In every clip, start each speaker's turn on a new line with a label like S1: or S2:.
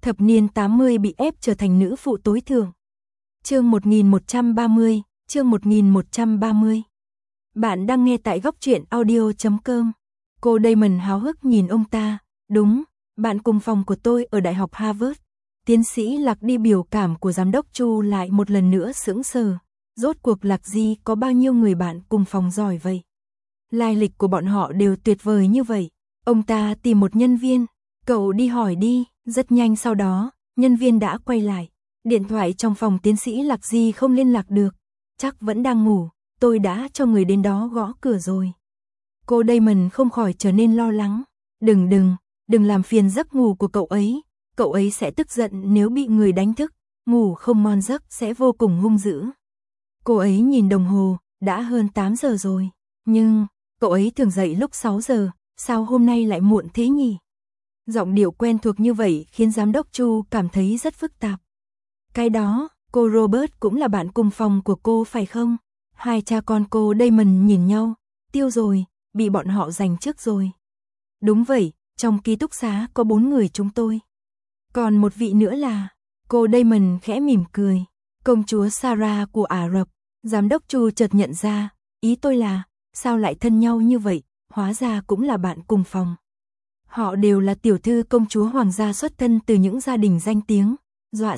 S1: Thập niên 80 bị ép trở thành nữ phụ tối thượng. Chương 1130, chương 1130. Bạn đang nghe tại góc truyện audio.com. Cô Damon háo hức nhìn ông ta. Đúng, bạn cùng phòng của tôi ở Đại học Harvard. Tiến sĩ Lạc đi biểu cảm của giám đốc Chu lại một lần nữa sững sờ. Rốt cuộc Lạc Di có bao nhiêu người bạn cùng phòng giỏi vậy? Lai lịch của bọn họ đều tuyệt vời như vậy. Ông ta tìm một nhân viên. Cậu đi hỏi đi. Rất nhanh sau đó, nhân viên đã quay lại. Điện thoại trong phòng tiến sĩ Lạc Di không liên lạc được. Chắc vẫn đang ngủ. Tôi đã cho người đến đó gõ cửa rồi. Cô Damon không khỏi trở nên lo lắng. Đừng làm phiền giấc ngủ của cậu ấy. Cậu ấy sẽ tức giận nếu bị người đánh thức. Ngủ không ngon giấc sẽ vô cùng hung dữ. Cô ấy nhìn đồng hồ, đã hơn 8 giờ rồi. Nhưng, cậu ấy thường dậy lúc 6 giờ, sao hôm nay lại muộn thế nhỉ? Giọng điệu quen thuộc như vậy khiến giám đốc Chu cảm thấy rất phức tạp. Cái đó, cô Robert cũng là bạn cùng phòng của cô phải không? Hai cha con cô Damon nhìn nhau, tiêu rồi, bị bọn họ giành trước rồi. Đúng vậy, trong ký túc xá có 4 người chúng tôi. Còn một vị nữa là, cô Damon khẽ mỉm cười, công chúa Sarah của Ả Rập. Giám đốc Chu chợt nhận ra, ý tôi là, sao lại thân nhau như vậy, hóa ra cũng là bạn cùng phòng. Họ đều là tiểu thư công chúa hoàng gia xuất thân từ những gia đình danh tiếng, dọa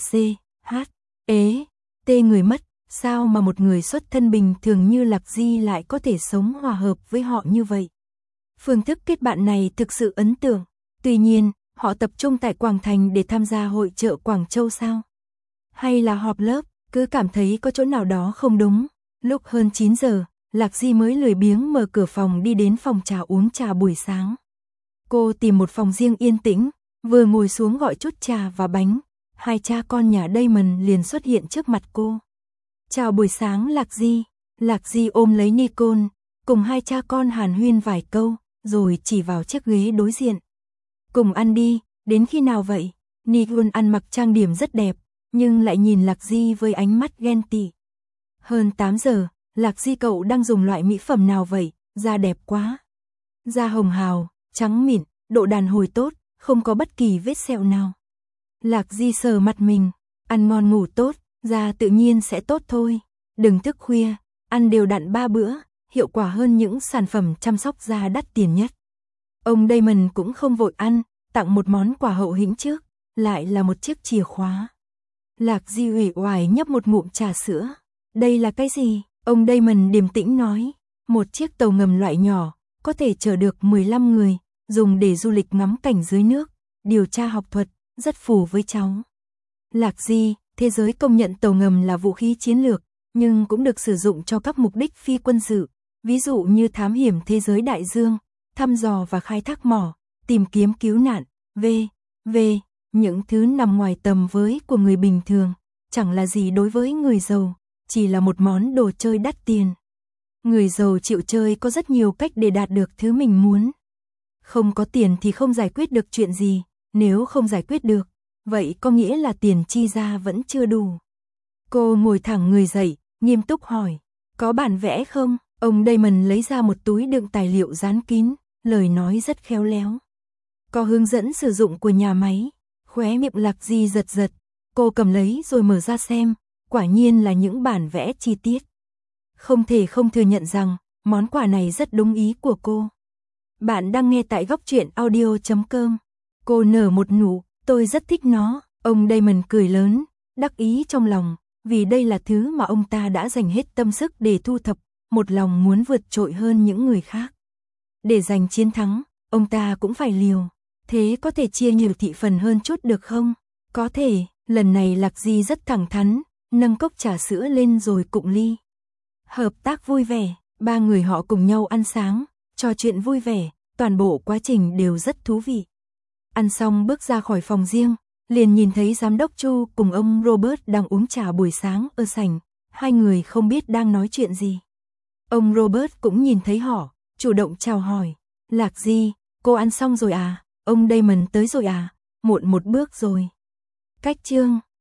S1: tê người mất, sao mà một người xuất thân bình thường như Lạc Di lại có thể sống hòa hợp với họ như vậy. Phương thức kết bạn này thực sự ấn tượng, tuy nhiên, họ tập trung tại Quảng Thành để tham gia hội chợ Quảng Châu sao? Hay là họp lớp, cứ cảm thấy có chỗ nào đó không đúng. Lúc hơn 9 giờ, Lạc Di mới lười biếng mở cửa phòng đi đến phòng trà uống trà buổi sáng. Cô tìm một phòng riêng yên tĩnh, vừa ngồi xuống gọi chút trà và bánh, hai cha con nhà Damon liền xuất hiện trước mặt cô. Chào buổi sáng Lạc Di. Lạc Di ôm lấy Nicole, cùng hai cha con hàn huyên vài câu, rồi chỉ vào chiếc ghế đối diện. Cùng ăn đi, đến khi nào vậy? Nicole ăn mặc trang điểm rất đẹp, nhưng lại nhìn Lạc Di với ánh mắt ghen tị. Hơn 8 giờ, Lạc Di cậu đang dùng loại mỹ phẩm nào vậy? Da đẹp quá. Da hồng hào, trắng mịn, độ đàn hồi tốt, không có bất kỳ vết sẹo nào. Lạc Di sờ mặt mình, ăn ngon ngủ tốt, da tự nhiên sẽ tốt thôi. Đừng thức khuya, ăn đều đặn 3 bữa, hiệu quả hơn những sản phẩm chăm sóc da đắt tiền nhất. Ông Damon cũng không vội ăn, tặng một món quà hậu hĩnh trước, lại là một chiếc chìa khóa. Lạc Di uể oải nhấp một ngụm trà sữa. Đây là cái gì? Ông Damon điềm tĩnh nói. Một chiếc tàu ngầm loại nhỏ, có thể chở được 15 người, dùng để du lịch ngắm cảnh dưới nước, điều tra học thuật, rất phù với cháu. Lạc Di, thế giới công nhận tàu ngầm là vũ khí chiến lược, nhưng cũng được sử dụng cho các mục đích phi quân sự, ví dụ như thám hiểm thế giới đại dương, thăm dò và khai thác mỏ, tìm kiếm cứu nạn, v.v. Những thứ nằm ngoài tầm với của người bình thường, chẳng là gì đối với người giàu, chỉ là một món đồ chơi đắt tiền. Người giàu chịu chơi có rất nhiều cách để đạt được thứ mình muốn. Không có tiền thì không giải quyết được chuyện gì, nếu không giải quyết được, vậy có nghĩa là tiền chi ra vẫn chưa đủ. Cô ngồi thẳng người dậy, nghiêm túc hỏi, có bản vẽ không? Ông Damon lấy ra một túi đựng tài liệu dán kín, lời nói rất khéo léo. Có hướng dẫn sử dụng của nhà máy, khóe miệng Lạc Di giật giật, cô cầm lấy rồi mở ra xem, quả nhiên là những bản vẽ chi tiết. Không thể không thừa nhận rằng, món quà này rất đúng ý của cô. Bạn đang nghe tại góc truyện audio.com. Cô nở một nụ, tôi rất thích nó. Ông Damon cười lớn, đắc ý trong lòng, vì đây là thứ mà ông ta đã dành hết tâm sức để thu thập, một lòng muốn vượt trội hơn những người khác. Để giành chiến thắng, ông ta cũng phải liều. Thế có thể chia nhiều thị phần hơn chút được không? Có thể, lần này Lạc Di rất thẳng thắn, nâng cốc trà sữa lên rồi cụng ly. Hợp tác vui vẻ, ba người họ cùng nhau ăn sáng, trò chuyện vui vẻ, toàn bộ quá trình đều rất thú vị. Ăn xong bước ra khỏi phòng riêng, liền nhìn thấy giám đốc Chu cùng ông Robert đang uống trà buổi sáng ở sảnh, hai người không biết đang nói chuyện gì. Ông Robert cũng nhìn thấy họ, chủ động chào hỏi, Lạc Di, cô ăn xong rồi à? Ông Damon tới rồi à? Muộn một bước rồi. Cách chương